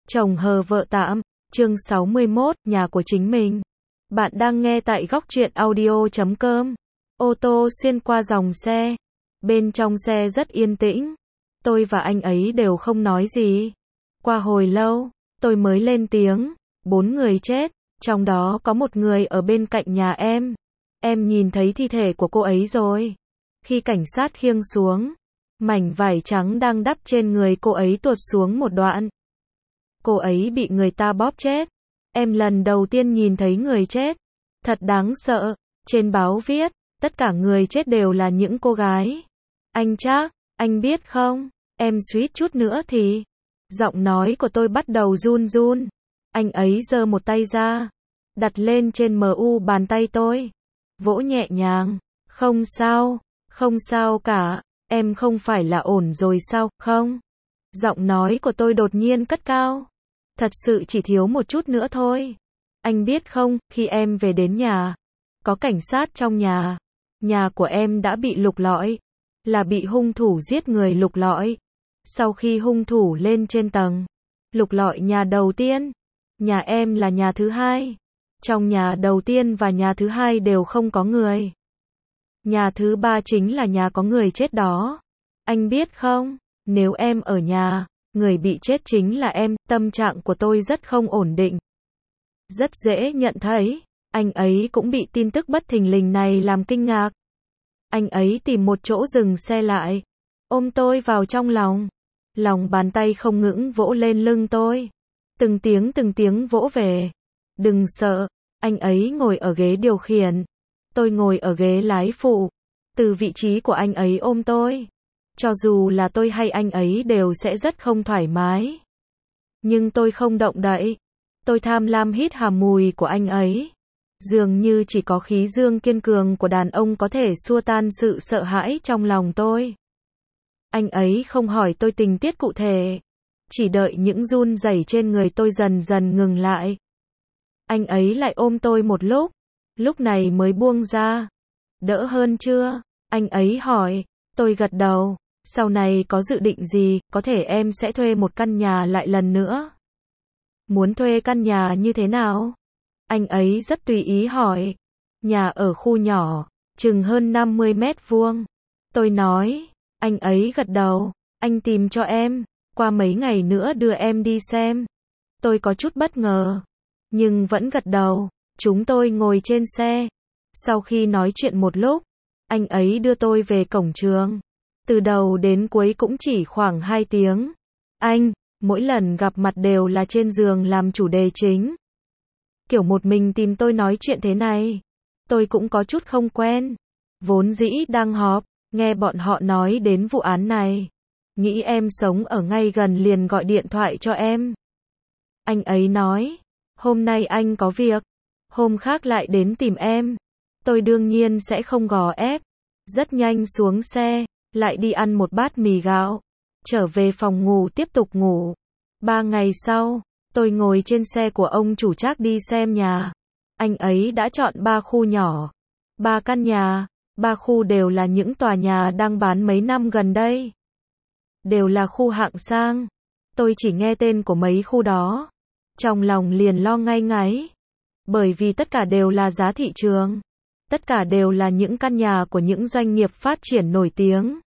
Chồng hờ vợ tạm, chương 61, nhà của chính mình. Bạn đang nghe tại góc truyện audio.com. Ô tô xuyên qua dòng xe. Bên trong xe rất yên tĩnh. Tôi và anh ấy đều không nói gì. Qua hồi lâu, tôi mới lên tiếng. 4 người chết, trong đó có một người ở bên cạnh nhà em. Em nhìn thấy thi thể của cô ấy rồi. Khi cảnh sát khiêng xuống, mảnh vải trắng đang đắp trên người cô ấy tuột xuống một đoạn. Cô ấy bị người ta bóp chết. Em lần đầu tiên nhìn thấy người chết. Thật đáng sợ. Trên báo viết, tất cả người chết đều là những cô gái. Anh chắc, anh biết không? Em suýt chút nữa thì... Giọng nói của tôi bắt đầu run run. Anh ấy giơ một tay ra, đặt lên trên mu bàn tay tôi. Vỗ nhẹ nhàng. Không sao cả. Em không phải là ổn rồi sao, không? Giọng nói của tôi đột nhiên cất cao. Thật sự chỉ thiếu một chút nữa thôi. Anh biết không, khi em về đến nhà, có cảnh sát trong nhà. Nhà của em đã bị lục lọi. Là bị hung thủ giết người lục lọi. Sau khi hung thủ lên trên tầng, lục lọi nhà đầu tiên. Nhà em là nhà thứ hai. Trong nhà đầu tiên và nhà thứ hai đều không có người. Nhà thứ ba chính là nhà có người chết đó. Anh biết không, nếu em ở nhà, người bị chết chính là em. Tâm trạng của tôi rất không ổn định. Rất dễ nhận thấy, anh ấy cũng bị tin tức bất thình lình này làm kinh ngạc. Anh ấy tìm một chỗ dừng xe lại, ôm tôi vào trong lòng. Lòng bàn tay không ngừng vỗ lên lưng tôi. Từng tiếng vỗ về. Đừng sợ, anh ấy ngồi ở ghế điều khiển. Tôi ngồi ở ghế lái phụ. Từ vị trí của anh ấy ôm tôi, cho dù là tôi hay anh ấy đều sẽ rất không thoải mái. Nhưng tôi không động đậy. Tôi tham lam hít hà mùi của anh ấy. Dường như chỉ có khí dương kiên cường của đàn ông có thể xua tan sự sợ hãi trong lòng tôi. Anh ấy không hỏi tôi tình tiết cụ thể. Chỉ đợi những run rẩy trên người tôi dần dần ngừng lại. Anh ấy lại ôm tôi một lúc. Lúc này mới buông ra. Đỡ hơn chưa? Anh ấy hỏi. Tôi gật đầu. Sau này có dự định gì, có thể em sẽ thuê một căn nhà lại lần nữa. Muốn thuê căn nhà như thế nào? Anh ấy rất tùy ý hỏi. Nhà ở khu nhỏ, chừng hơn 50 mét vuông. Tôi nói. Anh ấy gật đầu. Anh tìm cho em. Qua mấy ngày nữa đưa em đi xem. Tôi có chút bất ngờ, nhưng vẫn gật đầu. Chúng tôi ngồi trên xe. Sau khi nói chuyện một lúc, anh ấy đưa tôi về cổng trường. Từ đầu đến cuối cũng chỉ khoảng 2 tiếng. Anh, mỗi lần gặp mặt đều là trên giường làm chủ đề chính. Kiểu một mình tìm tôi nói chuyện thế này. Tôi cũng có chút không quen. Vốn dĩ đang họp, nghe bọn họ nói đến vụ án này. Nghĩ em sống ở ngay gần liền gọi điện thoại cho em. Anh ấy nói, hôm nay anh có việc, hôm khác lại đến tìm em. Tôi đương nhiên sẽ không gò ép. Rất nhanh xuống xe, lại đi ăn một bát mì gạo. Trở về phòng ngủ tiếp tục ngủ. 3 ngày sau, tôi ngồi trên xe của ông chủ Trác đi xem nhà. Anh ấy đã chọn 3 khu nhỏ. 3 căn nhà, 3 khu đều là những tòa nhà đang bán mấy năm gần đây. Đều là khu hạng sang. Tôi chỉ nghe tên của mấy khu đó. Trong lòng liền lo ngay ngáy. Bởi vì tất cả đều là giá thị trường. Tất cả đều là những căn nhà của những doanh nghiệp phát triển nổi tiếng.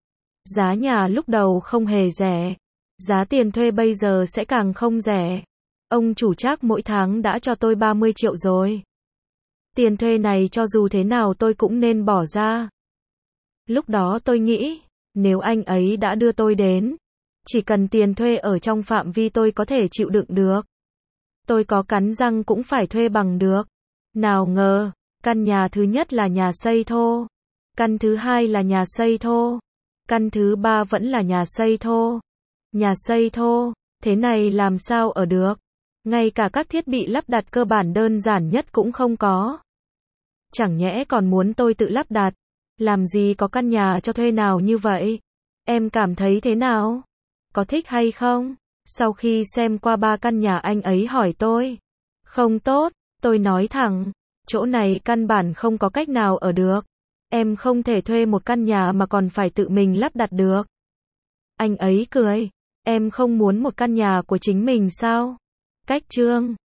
Giá nhà lúc đầu không hề rẻ. Giá tiền thuê bây giờ sẽ càng không rẻ. Ông chủ Trác mỗi tháng đã cho tôi 30 triệu rồi. Tiền thuê này cho dù thế nào tôi cũng nên bỏ ra. Lúc đó tôi nghĩ, nếu anh ấy đã đưa tôi đến, chỉ cần tiền thuê ở trong phạm vi tôi có thể chịu đựng được. Tôi có cắn răng cũng phải thuê bằng được. Nào ngờ, căn nhà thứ nhất là nhà xây thô. Căn thứ hai là nhà xây thô. Căn thứ ba vẫn là nhà xây thô. Nhà xây thô, thế này làm sao ở được? Ngay cả các thiết bị lắp đặt cơ bản đơn giản nhất cũng không có. Chẳng nhẽ còn muốn tôi tự lắp đặt? Làm gì có căn nhà cho thuê nào như vậy? Em cảm thấy thế nào? Có thích hay không? Sau khi xem qua 3 căn nhà anh ấy hỏi tôi. Không tốt, tôi nói thẳng. Chỗ này căn bản không có cách nào ở được. Em không thể thuê một căn nhà mà còn phải tự mình lắp đặt được. Anh ấy cười. Em không muốn một căn nhà của chính mình sao? Cách chương